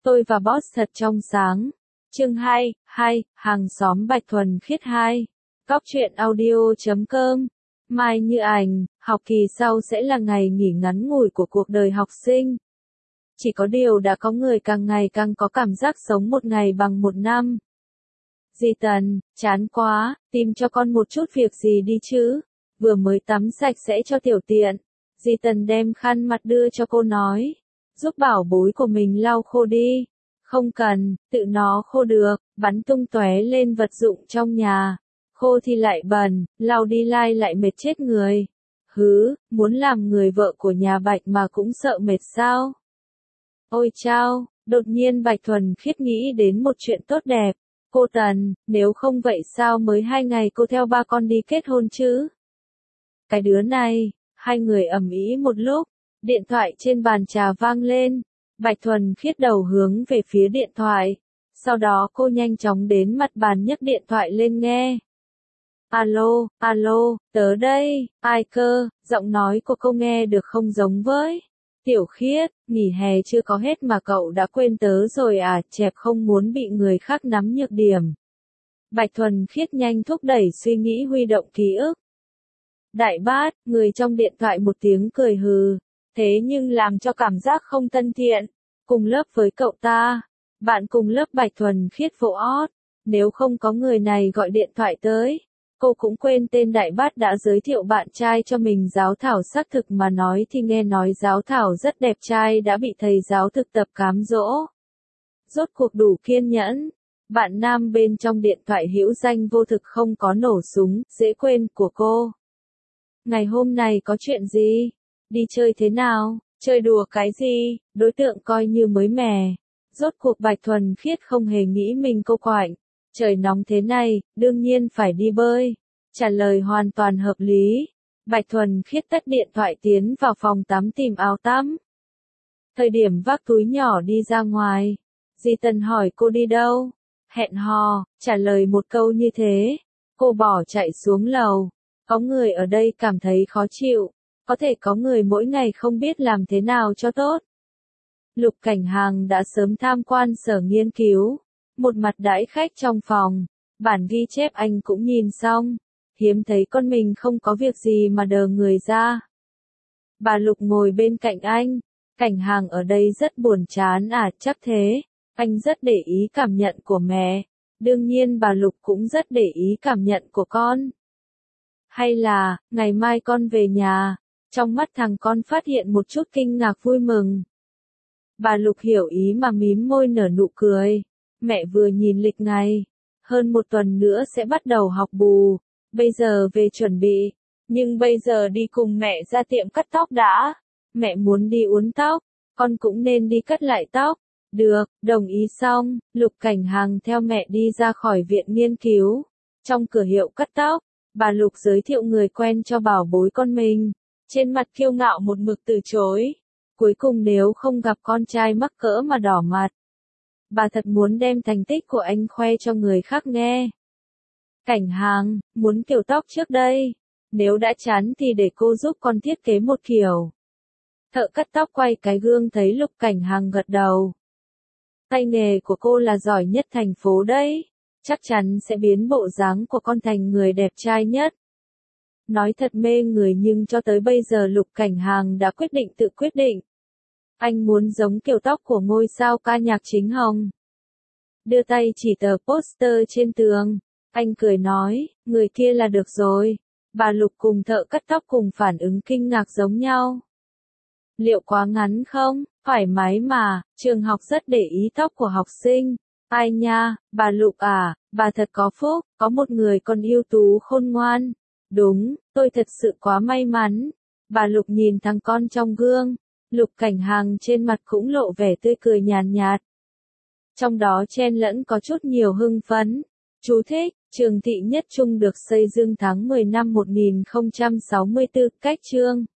Tôi và boss thật trong sáng. Chương 2, hàng xóm Bạch Thuần Khiết 2. Cóc truyện audio.com. Mai Như Ảnh, học kỳ sau sẽ là ngày nghỉ ngắn ngủi của cuộc đời học sinh. Chỉ có điều đã có người càng ngày càng có cảm giác sống một ngày bằng một năm. Dì Tần, chán quá, tìm cho con một chút việc gì đi chứ. Vừa mới tắm sạch sẽ cho tiểu tiện. Dì Tần đem khăn mặt đưa cho cô nói. Giúp bảo bối của mình lau khô đi. Không cần, tự nó khô được, bắn tung tóe lên vật dụng trong nhà. Khô thì lại bẩn, lau đi lai lại mệt chết người. Hứ, muốn làm người vợ của nhà Bạch mà cũng sợ mệt sao? Ôi chao, đột nhiên Bạch Thuần Khiết nghĩ đến một chuyện tốt đẹp. Cô Tần, nếu không vậy sao mới 2 ngày cô theo ba con đi kết hôn chứ? Cái đứa này, hai người ầm ĩ một lúc, điện thoại trên bàn trà vang lên. Bạch Thuần Khiết đầu hướng về phía điện thoại. Sau đó cô nhanh chóng đến mặt bàn nhấc điện thoại lên nghe. Alo, alo, tớ đây, ai cơ, giọng nói của cô nghe được không giống với. Tiểu Khiết, nghỉ hè chưa có hết mà cậu đã quên tớ rồi à, chẹp không muốn bị người khác nắm nhược điểm. Bạch Thuần Khiết nhanh thúc đẩy suy nghĩ huy động ký ức. Đại bát, người trong điện thoại một tiếng cười hừ, thế nhưng làm cho cảm giác không thân thiện. Cùng lớp với cậu ta, bạn cùng lớp Bạch Thuần Khiết vỗ ót, nếu không có người này gọi điện thoại tới. Cô cũng quên tên Đại Bát đã giới thiệu bạn trai cho mình. Giáo thảo xác thực mà nói thì nghe nói giáo thảo rất đẹp trai đã bị thầy giáo thực tập cám dỗ. Rốt cuộc đủ kiên nhẫn. Bạn nam bên trong điện thoại hữu danh vô thực không có nổ súng, dễ quên của cô. Ngày hôm này có chuyện gì? Đi chơi thế nào? Chơi đùa cái gì? Đối tượng coi như mới mẻ. Rốt cuộc Bạch Thuần Khiết không hề nghĩ mình cô quạnh. Trời nóng thế này, đương nhiên phải đi bơi. Trả lời hoàn toàn hợp lý. Bạch Thuần Khiết tắt điện thoại tiến vào phòng tắm tìm áo tắm. Thời điểm vác túi nhỏ đi ra ngoài. Dì Tần hỏi cô đi đâu? Hẹn hò, trả lời một câu như thế. Cô bỏ chạy xuống lầu. Có người ở đây cảm thấy khó chịu. Có thể có người mỗi ngày không biết làm thế nào cho tốt. Lục Cảnh Hàng đã sớm tham quan sở nghiên cứu. Một mặt đãi khách trong phòng, bản ghi chép anh cũng nhìn xong, hiếm thấy con mình không có việc gì mà đờ người ra. Bà Lục ngồi bên cạnh anh, Cảnh Hàng ở đây rất buồn chán à, chắc thế, anh rất để ý cảm nhận của mẹ, đương nhiên bà Lục cũng rất để ý cảm nhận của con. Hay là, ngày mai con về nhà, trong mắt thằng con phát hiện một chút kinh ngạc vui mừng. Bà Lục hiểu ý mà mím môi nở nụ cười. Mẹ vừa nhìn lịch ngày, hơn 1 tuần nữa sẽ bắt đầu học bù, bây giờ về chuẩn bị, nhưng bây giờ đi cùng mẹ ra tiệm cắt tóc đã. Mẹ muốn đi uốn tóc, con cũng nên đi cắt lại tóc. Được, đồng ý xong, Lục Cảnh Hàng theo mẹ đi ra khỏi viện nghiên cứu. Trong cửa hiệu cắt tóc, bà Lục giới thiệu người quen cho bảo bối con mình, trên mặt kiêu ngạo một mực từ chối. Cuối cùng nếu không gặp con trai mắc cỡ mà đỏ mặt. Bà thật muốn đem thành tích của anh khoe cho người khác nghe. Cảnh Hàng, muốn kiểu tóc trước đây. Nếu đã chán thì để cô giúp con thiết kế một kiểu. Thợ cắt tóc quay cái gương thấy Lục Cảnh Hàng gật đầu. Tay nghề của cô là giỏi nhất thành phố đấy. Chắc chắn sẽ biến bộ dáng của con thành người đẹp trai nhất. Nói thật mê người nhưng cho tới bây giờ Lục Cảnh Hàng đã quyết định tự quyết định. Anh muốn giống kiểu tóc của ngôi sao ca nhạc chính Hồng. Đưa tay chỉ tờ poster trên tường. Anh cười nói, người kia là được rồi. Bà Lục cùng thợ cắt tóc cùng phản ứng kinh ngạc giống nhau. Liệu quá ngắn không? Thoải mái mà, trường học rất để ý tóc của học sinh. Ai nha, bà Lục à, bà thật có phúc, có một người con ưu tú khôn ngoan. Đúng, tôi thật sự quá may mắn. Bà Lục nhìn thằng con trong gương. Lục Cảnh Hàng trên mặt cũng lộ vẻ tươi cười nhàn nhạt. Trong đó chen lẫn có chút nhiều hưng phấn. Chú thích, trường Thị Nhất Trung được xây dựng tháng 10 năm 1064, cách chương.